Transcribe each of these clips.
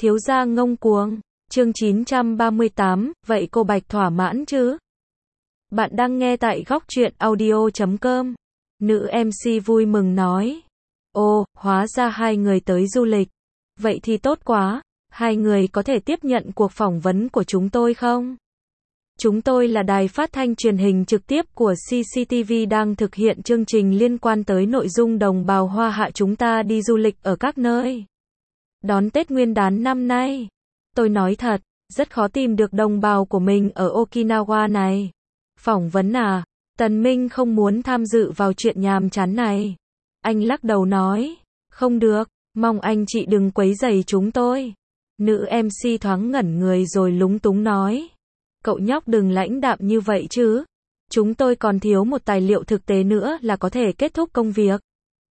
Thiếu gia ngông cuồng. Chương 938, vậy cô Bạch thỏa mãn chứ? Bạn đang nghe tại góc truyện audio.com. Nữ MC vui mừng nói. Ồ, hóa ra hai người tới du lịch. Vậy thì tốt quá. Hai người có thể tiếp nhận cuộc phỏng vấn của chúng tôi không? Chúng tôi là đài phát thanh truyền hình trực tiếp của CCTV đang thực hiện chương trình liên quan tới nội dung đồng bào Hoa Hạ chúng ta đi du lịch ở các nơi. Đón Tết Nguyên đán năm nay. Tôi nói thật, rất khó tìm được đồng bào của mình ở Okinawa này. Phỏng vấn à? Tần Minh không muốn tham dự vào chuyện nhàm chán này. Anh lắc đầu nói, không được, mong anh chị đừng quấy rầy chúng tôi. Nữ MC thoáng ngẩn người rồi lúng túng nói. Cậu nhóc đừng lãnh đạm như vậy chứ. Chúng tôi còn thiếu một tài liệu thực tế nữa là có thể kết thúc công việc.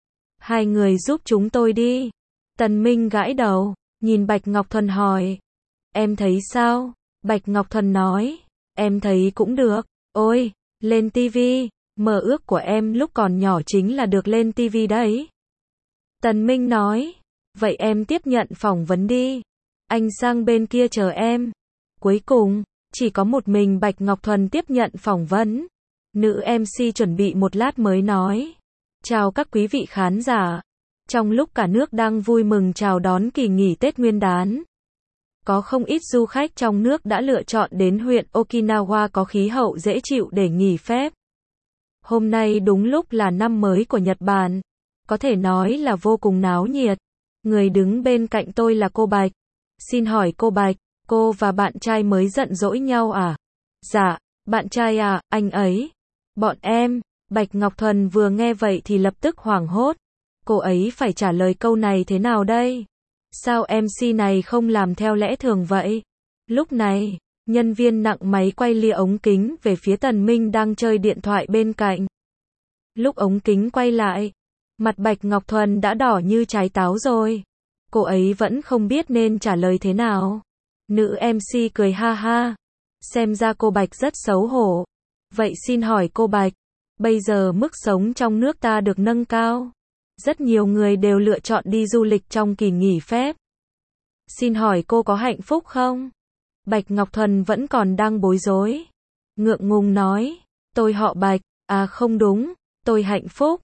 Hai người giúp chúng tôi đi. Tần Minh gãi đầu, nhìn Bạch Ngọc Thuần hỏi. Em thấy sao? Bạch Ngọc Thuần nói. Em thấy cũng được. Ôi, lên TV, mơ ước của em lúc còn nhỏ chính là được lên TV đấy. Tần Minh nói. Vậy em tiếp nhận phỏng vấn đi. Anh sang bên kia chờ em. Cuối cùng, chỉ có một mình Bạch Ngọc Thuần tiếp nhận phỏng vấn. Nữ MC chuẩn bị một lát mới nói. Chào các quý vị khán giả. Trong lúc cả nước đang vui mừng chào đón kỳ nghỉ Tết Nguyên đán, có không ít du khách trong nước đã lựa chọn đến huyện Okinawa có khí hậu dễ chịu để nghỉ phép. Hôm nay đúng lúc là năm mới của Nhật Bản, có thể nói là vô cùng náo nhiệt. Người đứng bên cạnh tôi là cô Bạch. Xin hỏi cô Bạch, cô và bạn trai mới giận dỗi nhau à? Dạ, bạn trai à, anh ấy. Bọn em. Bạch Ngọc Thuần vừa nghe vậy thì lập tức hoảng hốt. Cô ấy phải trả lời câu này thế nào đây? Sao MC này không làm theo lẽ thường vậy? Lúc này, nhân viên nặng máy quay lia ống kính về phía Tần Minh đang chơi điện thoại bên cạnh. Lúc ống kính quay lại, mặt Bạch Ngọc Thuần đã đỏ như trái táo rồi. Cô ấy vẫn không biết nên trả lời thế nào. Nữ MC cười ha ha. Xem ra cô Bạch rất xấu hổ. Vậy xin hỏi cô Bạch, bây giờ mức sống trong nước ta được nâng cao. Rất nhiều người đều lựa chọn đi du lịch trong kỳ nghỉ phép. Xin hỏi cô có hạnh phúc không? Bạch Ngọc Thuần vẫn còn đang bối rối. Ngượng ngùng nói, tôi họ Bạch, à không đúng, tôi hạnh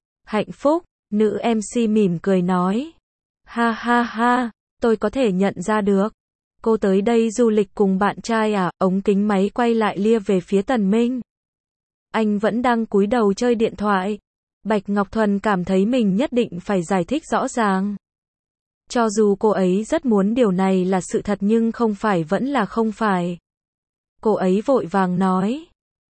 phúc, nữ MC mỉm cười nói. Ha ha ha, tôi có thể nhận ra được. Cô tới đây du lịch cùng bạn trai à? Ống kính máy quay lại lia về phía Tần Minh. Anh vẫn đang cúi đầu chơi điện thoại. Bạch Ngọc Thuần cảm thấy mình nhất định phải giải thích rõ ràng. Cho dù cô ấy rất muốn điều này là sự thật nhưng không phải vẫn là không phải. Cô ấy vội vàng nói.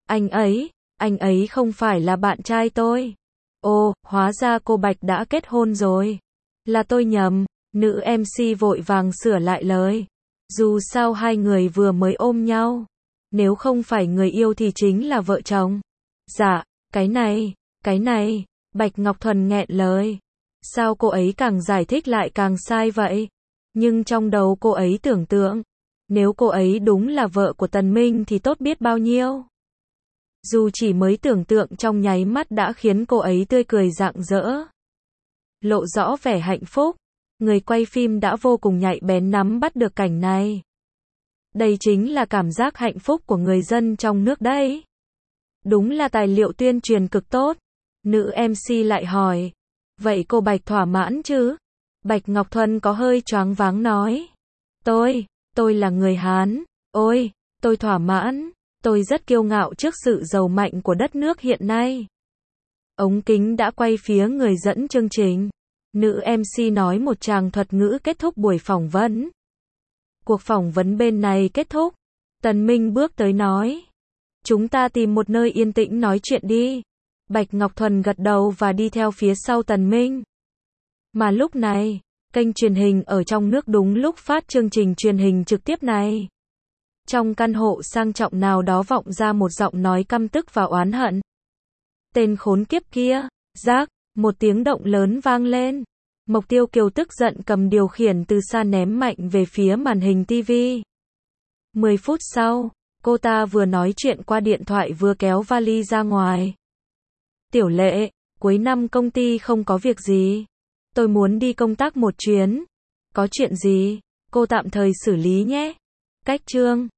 Anh ấy không phải là bạn trai tôi. Ồ, hóa ra cô Bạch đã kết hôn rồi. Là tôi nhầm, nữ MC vội vàng sửa lại lời. Dù sao hai người vừa mới ôm nhau. Nếu không phải người yêu thì chính là vợ chồng. Dạ, cái này, Bạch Ngọc Thuần nghẹn lời. Sao cô ấy càng giải thích lại càng sai vậy? Nhưng trong đầu cô ấy tưởng tượng, nếu cô ấy đúng là vợ của Tần Minh thì tốt biết bao nhiêu. Dù chỉ mới tưởng tượng trong nháy mắt đã khiến cô ấy tươi cười rạng rỡ. Lộ rõ vẻ hạnh phúc. Người quay phim đã vô cùng nhạy bén nắm bắt được cảnh này. Đây chính là cảm giác hạnh phúc của người dân trong nước đấy. Đúng là tài liệu tuyên truyền cực tốt. Nữ MC lại hỏi. Vậy cô Bạch thỏa mãn chứ? Bạch Ngọc Thuần có hơi choáng váng nói. Tôi là người Hán. Ôi, tôi thỏa mãn. Tôi rất kiêu ngạo trước sự giàu mạnh của đất nước hiện nay. Ống kính đã quay phía người dẫn chương trình. Nữ MC nói một tràng thuật ngữ kết thúc buổi phỏng vấn. Cuộc phỏng vấn bên này kết thúc. Tần Minh bước tới nói. Chúng ta tìm một nơi yên tĩnh nói chuyện đi. Bạch Ngọc Thuần gật đầu và đi theo phía sau Tần Minh. Mà lúc này, kênh truyền hình ở trong nước đúng lúc phát chương trình truyền hình trực tiếp này. Trong căn hộ sang trọng nào đó vọng ra một giọng nói căm tức và oán hận. Tên khốn kiếp kia, rác, một tiếng động lớn vang lên. Mộc Tiêu Kiều tức giận cầm điều khiển từ xa ném mạnh về phía màn hình TV. 10 phút sau, cô ta vừa nói chuyện qua điện thoại vừa kéo vali ra ngoài. Tiểu Lệ, cuối năm công ty không có việc gì. Tôi muốn đi công tác một chuyến. Có chuyện gì? cô tạm thời xử lý nhé. Cách chương